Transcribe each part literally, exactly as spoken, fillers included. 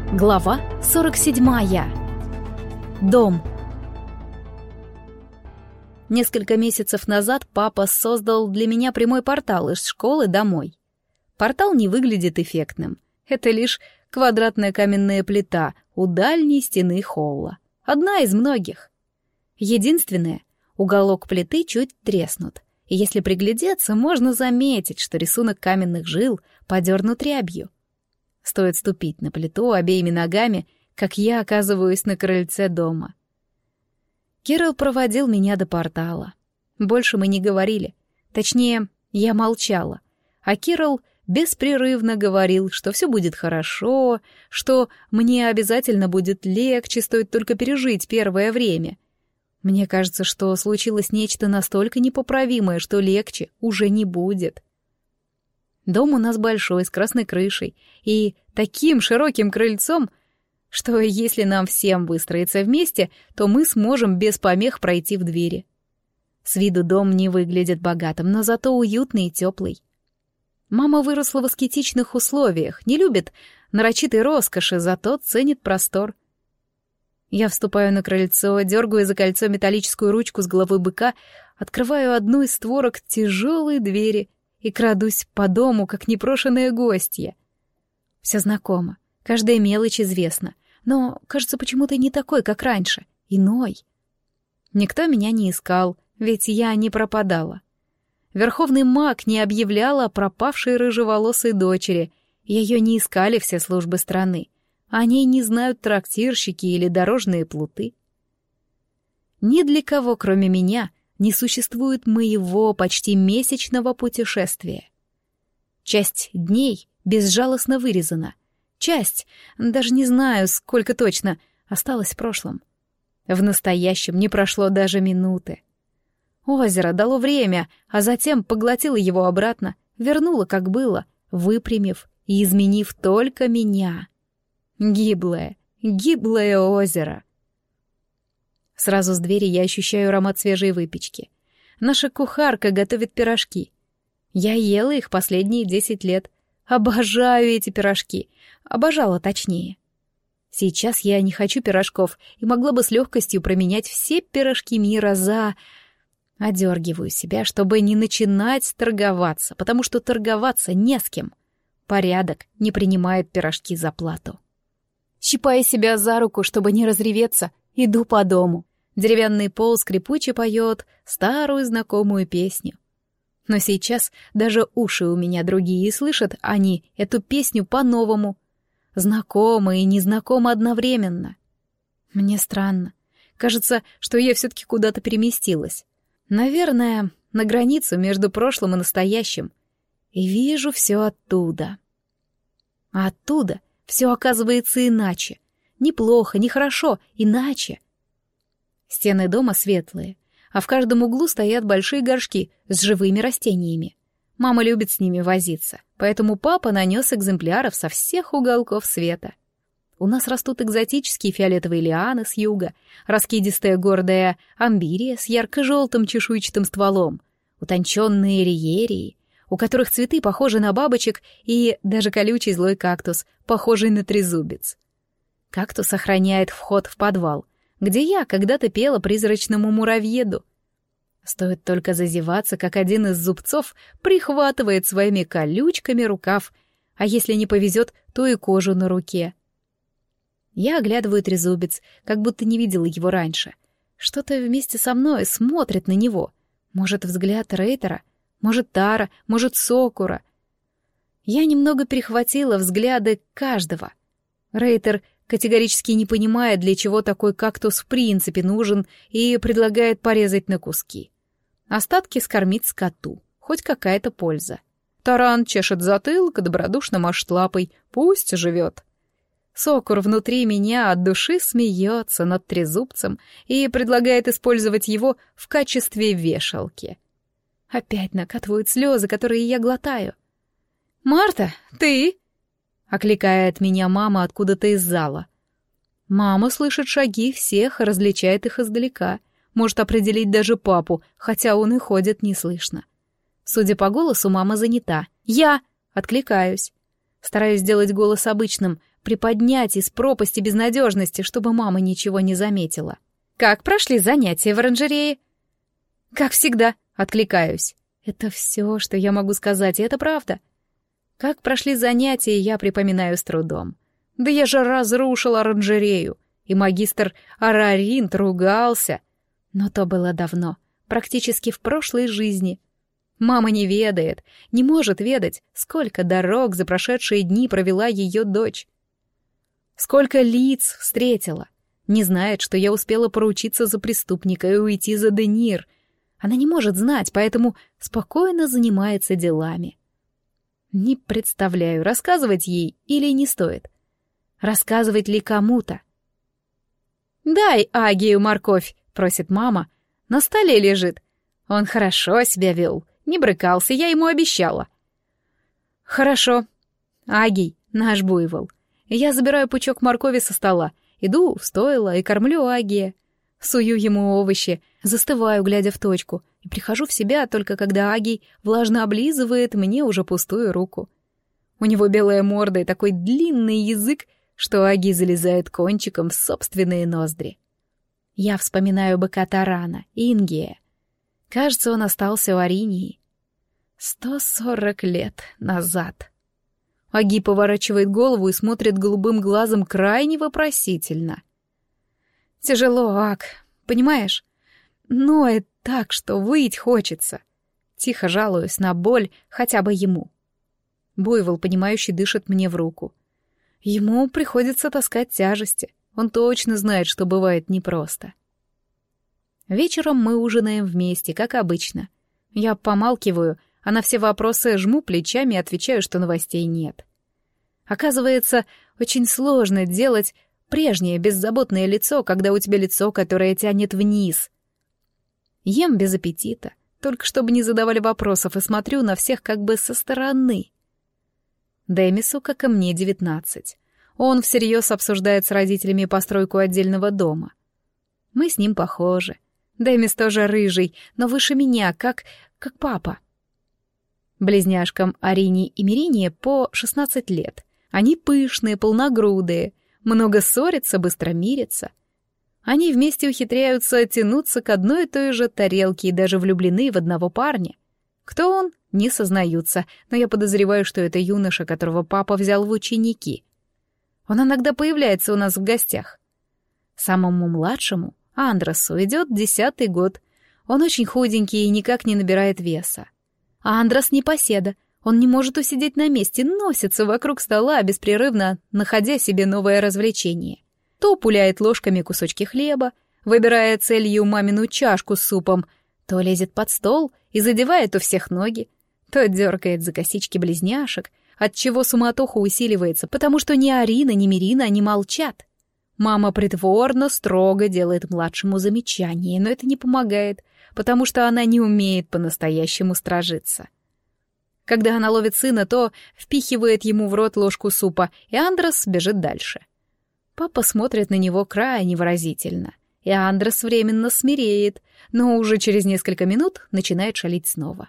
Глава сорок седьмая. Дом. Несколько месяцев назад папа создал для меня прямой портал из школы домой. Портал не выглядит эффектным. Это лишь квадратная каменная плита у дальней стены холла. Одна из многих. Единственное, уголок плиты чуть треснут, и если приглядеться, можно заметить, что рисунок каменных жил подернут рябью. Стоит ступить на плиту обеими ногами, как я оказываюсь на крыльце дома. Кирилл проводил меня до портала. Больше мы не говорили. Точнее, я молчала. А Кирилл беспрерывно говорил, что все будет хорошо, что мне обязательно будет легче, стоит только пережить первое время. Мне кажется, что случилось нечто настолько непоправимое, что легче уже не будет. Дом у нас большой, с красной крышей и таким широким крыльцом, что если нам всем выстроиться вместе, то мы сможем без помех пройти в двери. С виду дом не выглядит богатым, но зато уютный и теплый. Мама выросла в аскетичных условиях, не любит нарочитой роскоши, зато ценит простор. Я вступаю на крыльцо, дергаю за кольцо металлическую ручку с головы быка, открываю одну из створок тяжелой двери и крадусь по дому, как непрошенная гостья. Все знакомо, каждая мелочь известна, но, кажется, почему-то не такой, как раньше, иной. Никто меня не искал, ведь я не пропадала. Верховный маг не объявлял о пропавшей рыжеволосой дочери, ее не искали все службы страны, о ней не знают трактирщики или дорожные плуты. Ни для кого, кроме меня, не существует моего почти месячного путешествия. Часть дней безжалостно вырезана. Часть, даже не знаю, сколько точно, осталась в прошлом. В настоящем не прошло даже минуты. Озеро дало время, а затем поглотило его обратно, вернуло, как было, выпрямив и изменив только меня. Гиблое, гиблое озеро. Сразу с двери я ощущаю аромат свежей выпечки. Наша кухарка готовит пирожки. Я ела их последние десять лет. Обожаю эти пирожки. Обожала, точнее. Сейчас я не хочу пирожков и могла бы с легкостью променять все пирожки мира за... Одергиваю себя, чтобы не начинать торговаться, потому что торговаться не с кем. Порядок не принимает пирожки за плату. Щипая себя за руку, чтобы не разреветься, иду по дому. Деревянный пол скрипуче поет старую знакомую песню. Но сейчас даже уши у меня другие, и слышат они эту песню по-новому. Знакомо и незнакомо одновременно. Мне странно. Кажется, что я все-таки куда-то переместилась. Наверное, на границу между прошлым и настоящим. И вижу все оттуда. А оттуда все оказывается иначе. Неплохо, нехорошо, иначе. Стены дома светлые, а в каждом углу стоят большие горшки с живыми растениями. Мама любит с ними возиться, поэтому папа нанес экземпляров со всех уголков света. У нас растут экзотические фиолетовые лианы с юга, раскидистая гордая амбирия с ярко-желтым чешуйчатым стволом, утонченные риерии, у которых цветы похожи на бабочек, и даже колючий злой кактус, похожий на трезубец. Кактус охраняет вход в подвал, где я когда-то пела призрачному муравьеду. Стоит только зазеваться, как один из зубцов прихватывает своими колючками рукав, а если не повезет, то и кожу на руке. Я оглядываю трезубец, как будто не видела его раньше. Что-то вместе со мной смотрит на него. Может, взгляд Рейтера, может, Тара, может, Сокура. Я немного перехватила взгляды каждого. Рейтер категорически не понимает, для чего такой кактус в принципе нужен, и предлагает порезать на куски. Остатки скормить скоту, хоть какая-то польза. Таран чешет затылок и добродушно машет лапой, пусть живет. Сокур внутри меня от души смеется над трезубцем и предлагает использовать его в качестве вешалки. Опять накатывают слезы, которые я глотаю. «Марта, ты?» — окликает меня мама откуда-то из зала. Мама слышит шаги всех и различает их издалека. Может определить даже папу, хотя он и ходит неслышно. Судя по голосу, мама занята. «Я!» — откликаюсь. Стараюсь сделать голос обычным, приподнять из пропасти безнадежности, чтобы мама ничего не заметила. «Как прошли занятия в оранжерее?» «Как всегда», — откликаюсь. Это все, что я могу сказать, и это правда. Как прошли занятия, я припоминаю с трудом. Да я же разрушил оранжерею, и магистр Араринт ругался. Но то было давно, практически в прошлой жизни. Мама не ведает, не может ведать, сколько дорог за прошедшие дни провела ее дочь. Сколько лиц встретила. Не знает, что я успела поручиться за преступника и уйти за Денир. Она не может знать, поэтому спокойно занимается делами. Не представляю, рассказывать ей или не стоит. Рассказывать ли кому-то? «Дай Агию морковь», — просит мама. «На столе лежит. Он хорошо себя вел, не брыкался, я ему обещала». «Хорошо. Агий, наш буйвол. Я забираю пучок моркови со стола, иду в стойло и кормлю Агия. Сую ему овощи, застываю, глядя в точку, и прихожу в себя только когда Агий влажно облизывает мне уже пустую руку. У него белая морда и такой длинный язык, что Агий залезает кончиком в собственные ноздри. Я вспоминаю быка Тарана, Ингия. Кажется, он остался в Аринии. Сто сорок лет назад. Агий поворачивает голову и смотрит голубым глазом крайне вопросительно. «Тяжело, Аг, понимаешь? Ноет так, что выть хочется». Тихо жалуюсь на боль хотя бы ему. Буйвол, понимающий, дышит мне в руку. Ему приходится таскать тяжести. Он точно знает, что бывает непросто. Вечером мы ужинаем вместе, как обычно. Я помалкиваю, а на все вопросы жму плечами и отвечаю, что новостей нет. Оказывается, очень сложно делать прежнее беззаботное лицо, когда у тебя лицо, которое тянет вниз. Ем без аппетита, только чтобы не задавали вопросов, и смотрю на всех как бы со стороны. Демису, как и мне, девятнадцать. Он всерьез обсуждает с родителями постройку отдельного дома. Мы с ним похожи. Демис тоже рыжий, но выше меня, как... как папа. Близняшкам Арине и Мирине по шестнадцать лет. Они пышные, полногрудые, много ссорятся, быстро мирятся. Они вместе ухитряются тянуться к одной и той же тарелке и даже влюблены в одного парня. Кто он, не сознаются, но я подозреваю, что это юноша, которого папа взял в ученики. Он иногда появляется у нас в гостях. Самому младшему, Андросу, идет десятый год. Он очень худенький и никак не набирает веса. А Андрос непоседа. Он не может усидеть на месте, носится вокруг стола, беспрерывно находя себе новое развлечение. То пуляет ложками кусочки хлеба, выбирая целью мамину чашку с супом, то лезет под стол и задевает у всех ноги, то дергает за косички близняшек, отчего суматоха усиливается, потому что ни Арина, ни Мирина не молчат. Мама притворно, строго делает младшему замечание, но это не помогает, потому что она не умеет по-настоящему стражиться. Когда она ловит сына, то впихивает ему в рот ложку супа, и Андрос бежит дальше. Папа смотрит на него крайне выразительно, и Андрос временно смиреет, но уже через несколько минут начинает шалить снова.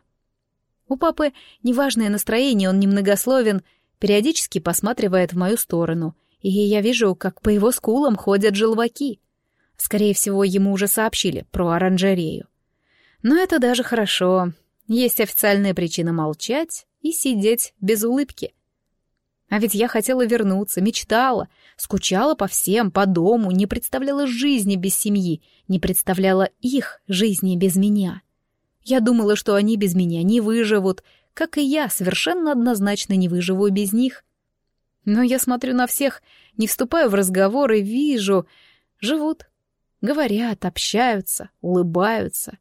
У папы неважное настроение, он немногословен, периодически посматривает в мою сторону, и я вижу, как по его скулам ходят желваки. Скорее всего, ему уже сообщили про оранжерею. Но это даже хорошо. Есть официальная причина молчать и сидеть без улыбки. А ведь я хотела вернуться, мечтала, скучала по всем, по дому, не представляла жизни без семьи, не представляла их жизни без меня. Я думала, что они без меня не выживут, как и я совершенно однозначно не выживу без них. Но я смотрю на всех, не вступаю в разговор и вижу, живут, говорят, общаются, улыбаются.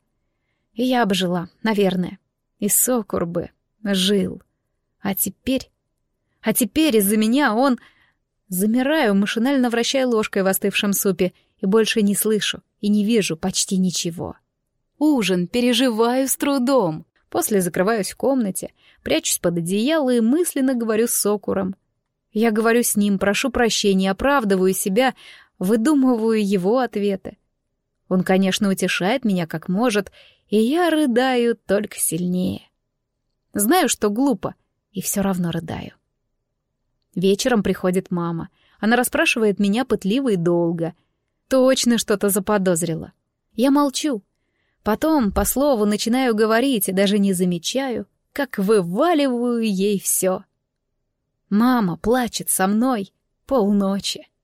И я бы жила, наверное. И Сокур бы жил. А теперь... А теперь из-за меня он... Замираю, машинально вращая ложкой в остывшем супе, и больше не слышу и не вижу почти ничего. Ужин переживаю с трудом. После закрываюсь в комнате, прячусь под одеяло и мысленно говорю с Сокуром. Я говорю с ним, прошу прощения, оправдываю себя, выдумываю его ответы. Он, конечно, утешает меня как может, и я рыдаю только сильнее. Знаю, что глупо, и все равно рыдаю. Вечером приходит мама. Она расспрашивает меня пытливо и долго. Точно что-то заподозрила. Я молчу. Потом по слову начинаю говорить и даже не замечаю, как вываливаю ей все. Мама плачет со мной полночи.